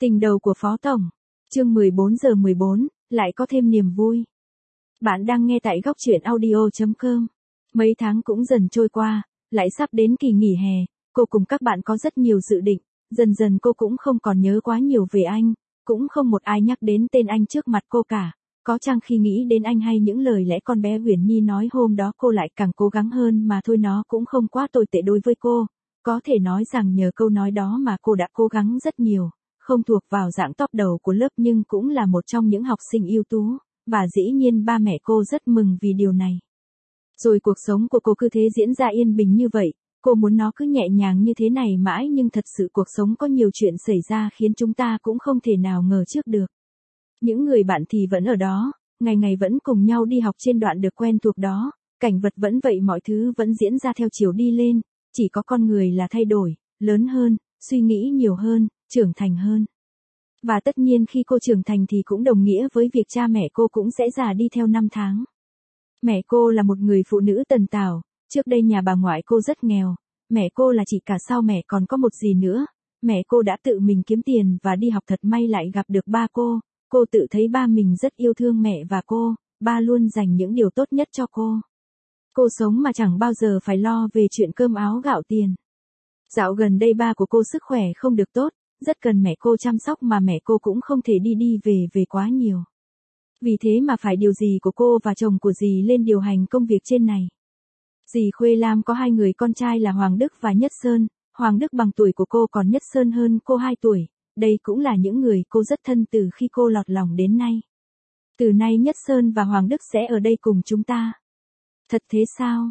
Tình đầu của Phó Tổng. Chương 14:14, lại có thêm niềm vui. Bạn đang nghe tại góc truyện audio.com. Mấy tháng cũng dần trôi qua, lại sắp đến kỳ nghỉ hè, cô cùng các bạn có rất nhiều dự định, dần dần cô cũng không còn nhớ quá nhiều về anh, cũng không một ai nhắc đến tên anh trước mặt cô cả, có chăng khi nghĩ đến anh hay những lời lẽ con bé Huyền Nhi nói hôm đó cô lại càng cố gắng hơn mà thôi, nó cũng không quá tồi tệ đối với cô, có thể nói rằng nhờ câu nói đó mà cô đã cố gắng rất nhiều. Không thuộc vào dạng top đầu của lớp nhưng cũng là một trong những học sinh ưu tú, và dĩ nhiên ba mẹ cô rất mừng vì điều này. Rồi cuộc sống của cô cứ thế diễn ra yên bình như vậy, cô muốn nó cứ nhẹ nhàng như thế này mãi nhưng thật sự cuộc sống có nhiều chuyện xảy ra khiến chúng ta cũng không thể nào ngờ trước được. Những người bạn thì vẫn ở đó, ngày ngày vẫn cùng nhau đi học trên đoạn được quen thuộc đó, cảnh vật vẫn vậy, mọi thứ vẫn diễn ra theo chiều đi lên, chỉ có con người là thay đổi, lớn hơn, suy nghĩ nhiều hơn, trưởng thành hơn. Và tất nhiên khi cô trưởng thành thì cũng đồng nghĩa với việc cha mẹ cô cũng sẽ già đi theo năm tháng. Mẹ cô là một người phụ nữ tần tảo, trước đây nhà bà ngoại cô rất nghèo, mẹ cô là chị cả, sau mẹ còn có một dì nữa, mẹ cô đã tự mình kiếm tiền và đi học, thật may lại gặp được ba cô tự thấy ba mình rất yêu thương mẹ và cô, ba luôn dành những điều tốt nhất cho cô. Cô sống mà chẳng bao giờ phải lo về chuyện cơm áo gạo tiền. Dạo gần đây ba của cô sức khỏe không được tốt, rất cần mẹ cô chăm sóc mà mẹ cô cũng không thể đi về quá nhiều. Vì thế mà phải điều dì của cô và chồng của dì lên điều hành công việc trên này. Dì Khuê Lam có hai người con trai là Hoàng Đức và Nhất Sơn, Hoàng Đức bằng tuổi của cô còn Nhất Sơn hơn cô 2 tuổi, đây cũng là những người cô rất thân từ khi cô lọt lòng đến nay. Từ nay Nhất Sơn và Hoàng Đức sẽ ở đây cùng chúng ta. Thật thế sao?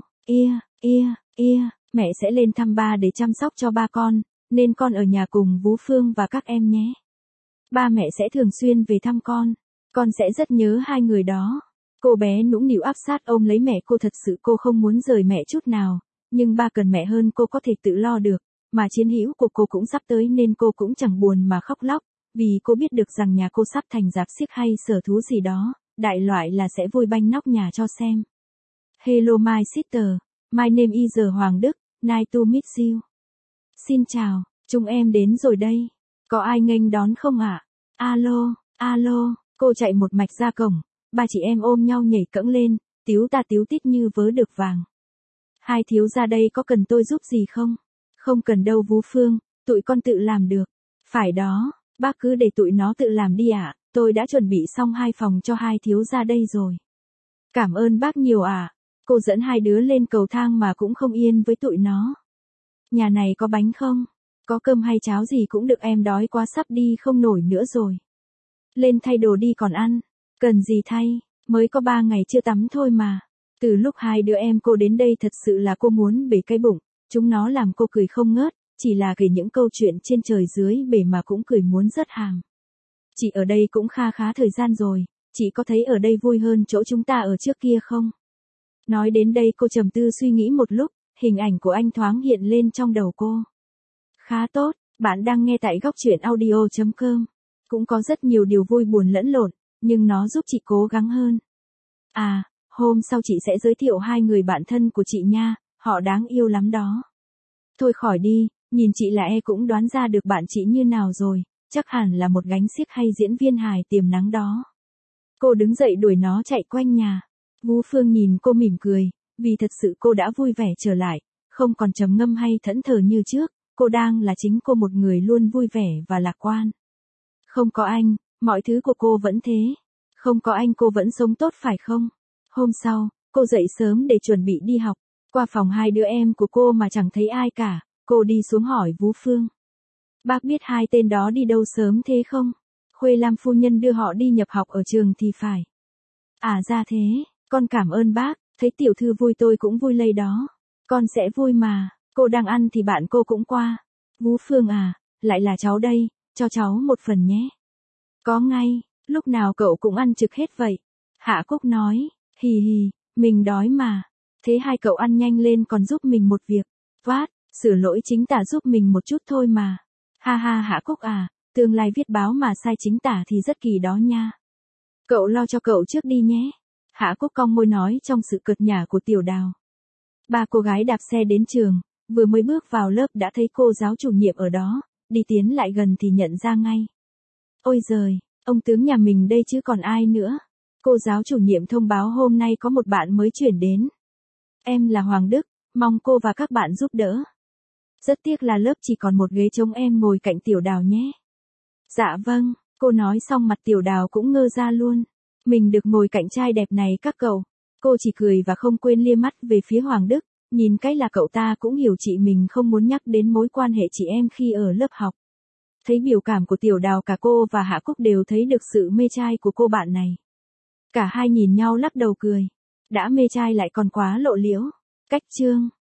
Mẹ sẽ lên thăm ba để chăm sóc cho ba con, nên con ở nhà cùng Vũ Phương và các em nhé. Ba mẹ sẽ thường xuyên về thăm con sẽ rất nhớ hai người đó. Cô bé nũng nịu áp sát ôm lấy mẹ cô, thật sự cô không muốn rời mẹ chút nào, nhưng ba cần mẹ hơn cô có thể tự lo được, mà chiến hữu của cô cũng sắp tới nên cô cũng chẳng buồn mà khóc lóc, vì cô biết được rằng nhà cô sắp thành rạp xiếc hay sở thú gì đó, đại loại là sẽ vui banh nóc nhà cho xem. Hello my sister, my name is Hoàng Đức, nice to meet you. Xin chào, chúng em đến rồi đây. Có ai nghênh đón không ạ? Alo, cô chạy một mạch ra cổng, ba chị em ôm nhau nhảy cẫng lên, tíu ta tíu tít như vớ được vàng. Hai thiếu gia đây có cần tôi giúp gì không? Không cần đâu Vũ Phương, tụi con tự làm được. Phải đó, bác cứ để tụi nó tự làm đi ạ, tôi đã chuẩn bị xong 2 phòng cho hai thiếu gia đây rồi. Cảm ơn bác nhiều ạ. Cô dẫn hai đứa lên cầu thang mà cũng không yên với tụi nó. Nhà này có bánh không? Có cơm hay cháo gì cũng được, em đói quá sắp đi không nổi nữa rồi. Lên thay đồ đi còn ăn. Cần gì thay, mới có 3 ngày chưa tắm thôi mà. Từ lúc hai đứa em cô đến đây thật sự là cô muốn bể cái bụng, chúng nó làm cô cười không ngớt, chỉ là kể những câu chuyện trên trời dưới bể mà cũng cười muốn rớt hàm. Chị ở đây cũng khá thời gian rồi, chị có thấy ở đây vui hơn chỗ chúng ta ở trước kia không? Nói đến đây cô trầm tư suy nghĩ một lúc, hình ảnh của anh thoáng hiện lên trong đầu cô. Khá tốt, bạn đang nghe tại góc truyện audio.com. Cũng có rất nhiều điều vui buồn lẫn lộn, nhưng nó giúp chị cố gắng hơn. À, hôm sau chị sẽ giới thiệu 2 người bạn thân của chị nha, họ đáng yêu lắm đó. Thôi khỏi đi, nhìn chị là cũng đoán ra được bạn chị như nào rồi, chắc hẳn là một gánh xiếc hay diễn viên hài tiềm nắng đó. Cô đứng dậy đuổi nó chạy quanh nhà. Vũ Phương nhìn cô mỉm cười, vì thật sự cô đã vui vẻ trở lại, không còn trầm ngâm hay thẫn thờ như trước, cô đang là chính cô, một người luôn vui vẻ và lạc quan. Không có anh, mọi thứ của cô vẫn thế. Không có anh cô vẫn sống tốt phải không? Hôm sau, cô dậy sớm để chuẩn bị đi học. Qua phòng hai đứa em của cô mà chẳng thấy ai cả, cô đi xuống hỏi Vũ Phương. Bác biết hai tên đó đi đâu sớm thế không? Khuê Lam phu nhân đưa họ đi nhập học ở trường thì phải. À ra thế, con cảm ơn bác, thấy tiểu thư vui tôi cũng vui lây đó. Con sẽ vui mà, cô đang ăn thì bạn cô cũng qua. Vũ Phương à, lại là cháu đây, cho cháu một phần nhé. Có ngay, lúc nào cậu cũng ăn trực hết vậy. Hạ Cúc nói, hì, mình đói mà. Thế hai cậu ăn nhanh lên còn giúp mình một việc. Vát, sửa lỗi chính tả giúp mình một chút thôi mà. Ha Hạ Cúc à, tương lai viết báo mà sai chính tả thì rất kỳ đó nha. Cậu lo cho cậu trước đi nhé. Hạ Cúc cong môi nói trong sự cợt nhả của Tiểu Đào. Ba cô gái đạp xe đến trường, vừa mới bước vào lớp đã thấy cô giáo chủ nhiệm ở đó, đi tiến lại gần thì nhận ra ngay. Ôi giời, ông tướng nhà mình đây chứ còn ai nữa. Cô giáo chủ nhiệm thông báo hôm nay có một bạn mới chuyển đến. Em là Hoàng Đức, mong cô và các bạn giúp đỡ. Rất tiếc là lớp chỉ còn một ghế trống, em ngồi cạnh Tiểu Đào nhé. Dạ vâng, cô nói xong mặt Tiểu Đào cũng ngơ ra luôn. Mình được ngồi cạnh trai đẹp này các cậu. Cô chỉ cười và không quên lia mắt về phía Hoàng Đức, nhìn cách là cậu ta cũng hiểu chị mình không muốn nhắc đến mối quan hệ chị em khi ở lớp học. Thấy biểu cảm của Tiểu Đào, cả cô và Hạ Cúc đều thấy được sự mê trai của cô bạn này. Cả hai nhìn nhau lắc đầu cười. Đã mê trai lại còn quá lộ liễu. Cách chương